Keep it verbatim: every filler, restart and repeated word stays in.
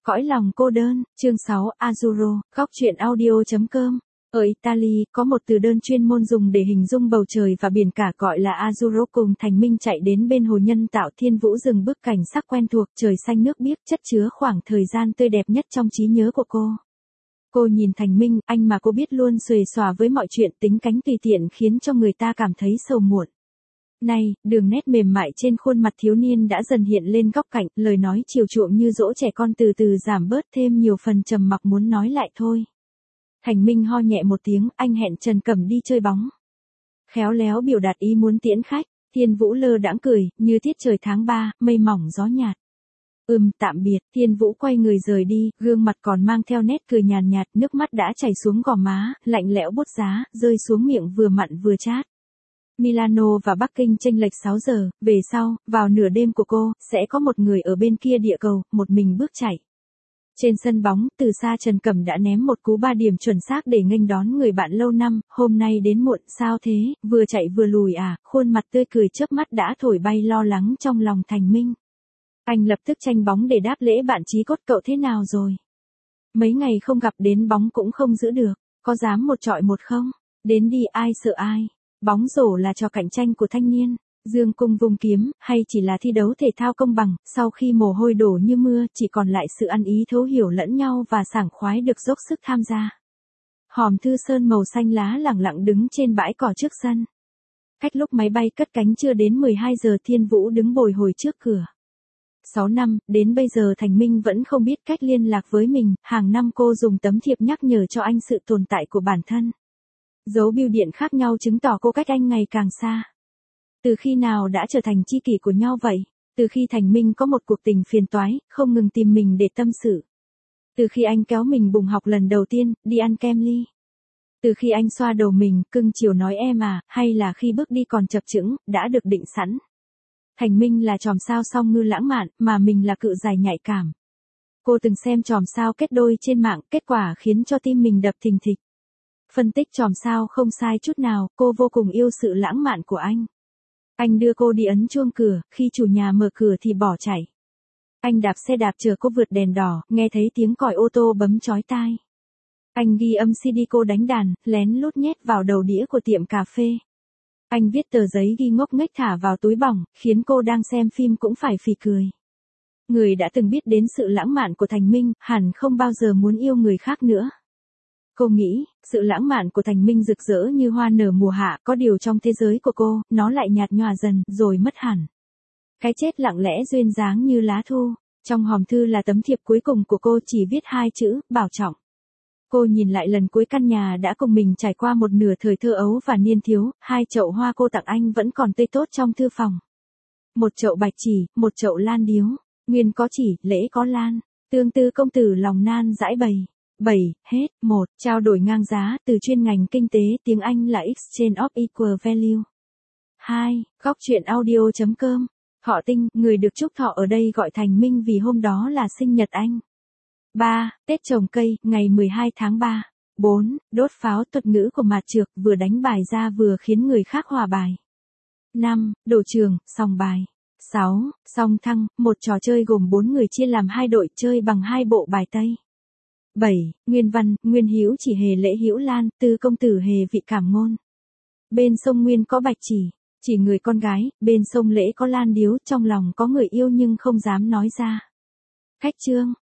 Cõi lòng cô đơn, chương sáu, Azzurro, góc truyện audio chấm com. Ở Italy, có một từ đơn chuyên môn dùng để hình dung bầu trời và biển cả gọi là Azzurro. Cùng Thành Minh chạy đến bên hồ nhân tạo Thiên Vũ rừng bức cảnh sắc quen thuộc, trời xanh nước biếc chất chứa khoảng thời gian tươi đẹp nhất trong trí nhớ của cô. Cô nhìn Thành Minh, anh mà cô biết luôn xuề xòa với mọi chuyện, tính cánh tùy tiện khiến cho người ta cảm thấy sầu muộn. Này, đường nét mềm mại trên khuôn mặt thiếu niên đã dần hiện lên góc cạnh, lời nói chiều chuộng như dỗ trẻ con từ từ giảm bớt thêm nhiều phần trầm mặc muốn nói lại thôi. Thành Minh ho nhẹ một tiếng, anh hẹn Trần Cẩm đi chơi bóng. Khéo léo biểu đạt ý muốn tiễn khách, Thiên Vũ lơ đãng cười, như tiết trời tháng ba, mây mỏng gió nhạt. Ừm, tạm biệt, Thiên Vũ quay người rời đi, gương mặt còn mang theo nét cười nhàn nhạt, nước mắt đã chảy xuống gò má, lạnh lẽo buốt giá, rơi xuống miệng vừa mặn vừa chát. Milano và Bắc Kinh chênh lệch sáu giờ, về sau, vào nửa đêm của cô, sẽ có một người ở bên kia địa cầu, một mình bước chạy. Trên sân bóng, từ xa Trần Cẩm đã ném một cú ba điểm chuẩn xác để nghênh đón người bạn lâu năm, hôm nay đến muộn, sao thế, vừa chạy vừa lùi à, khuôn mặt tươi cười chớp mắt đã thổi bay lo lắng trong lòng Thành Minh. Anh lập tức tranh bóng để đáp lễ bạn chí cốt, cậu thế nào rồi? Mấy ngày không gặp đến bóng cũng không giữ được, có dám một trọi một không? Đến đi, ai sợ ai? Bóng rổ là trò cạnh tranh của thanh niên, dương cung vung kiếm, hay chỉ là thi đấu thể thao công bằng, sau khi mồ hôi đổ như mưa, chỉ còn lại sự ăn ý thấu hiểu lẫn nhau và sảng khoái được dốc sức tham gia. Hòm thư sơn màu xanh lá lẳng lặng đứng trên bãi cỏ trước sân. Cách lúc máy bay cất cánh chưa đến mười hai giờ, Thiên Vũ đứng bồi hồi trước cửa. sáu năm, đến bây giờ Thành Minh vẫn không biết cách liên lạc với mình, hàng năm cô dùng tấm thiệp nhắc nhở cho anh sự tồn tại của bản thân. Dấu bưu điện khác nhau chứng tỏ cô cách anh ngày càng xa. Từ khi nào đã trở thành tri kỷ của nhau vậy? Từ khi Thành Minh có một cuộc tình phiền toái, không ngừng tìm mình để tâm sự. Từ khi anh kéo mình bùng học lần đầu tiên, đi ăn kem ly. Từ khi anh xoa đầu mình, cưng chiều nói em à, hay là khi bước đi còn chập chững, đã được định sẵn. Thành Minh là chòm sao song ngư lãng mạn, mà mình là cự dài nhạy cảm. Cô từng xem chòm sao kết đôi trên mạng, kết quả khiến cho tim mình đập thình thịch. Phân tích chòm sao không sai chút nào, cô vô cùng yêu sự lãng mạn của anh. Anh đưa cô đi ấn chuông cửa, khi chủ nhà mở cửa thì bỏ chạy. Anh đạp xe đạp chờ cô vượt đèn đỏ, nghe thấy tiếng còi ô tô bấm chói tai. Anh ghi âm xê đê cô đánh đàn, lén lút nhét vào đầu đĩa của tiệm cà phê. Anh viết tờ giấy ghi ngốc nghếch thả vào túi bỏng, khiến cô đang xem phim cũng phải phì cười. Người đã từng biết đến sự lãng mạn của Thành Minh, hẳn không bao giờ muốn yêu người khác nữa. Cô nghĩ, sự lãng mạn của Thành Minh rực rỡ như hoa nở mùa hạ, có điều trong thế giới của cô, nó lại nhạt nhòa dần, rồi mất hẳn. Cái chết lặng lẽ duyên dáng như lá thu, trong hòm thư là tấm thiệp cuối cùng của cô chỉ viết hai chữ, bảo trọng. Cô nhìn lại lần cuối căn nhà đã cùng mình trải qua một nửa thời thơ ấu và niên thiếu, hai chậu hoa cô tặng anh vẫn còn tươi tốt trong thư phòng. Một chậu bạch chỉ, một chậu lan điếu, nguyên có chỉ, lễ có lan, tương tư công tử lòng nan dãi bày. bảy. Hết. một. Trao đổi ngang giá, từ chuyên ngành kinh tế, tiếng Anh là Exchange of Equal Value. hai. Góc truyện audio chấm com. Họ Tinh, người được chúc thọ ở đây gọi Thành Minh vì hôm đó là sinh nhật anh. ba. Tết trồng cây, ngày mười hai tháng ba. bốn. Đốt pháo, thuật ngữ của Mạt Trược, vừa đánh bài ra vừa khiến người khác hòa bài. năm. Đổ trường, sòng bài. sáu. Song thăng, một trò chơi gồm bốn người chia làm hai đội chơi bằng hai bộ bài tây. bảy. Nguyên văn, Nguyên Hữu chỉ hề lễ hữu lan, Tư công tử hề vị cảm ngôn. Bên sông Nguyên có bạch chỉ, chỉ người con gái, bên sông Lễ có lan điếu, trong lòng có người yêu nhưng không dám nói ra. Khách chương.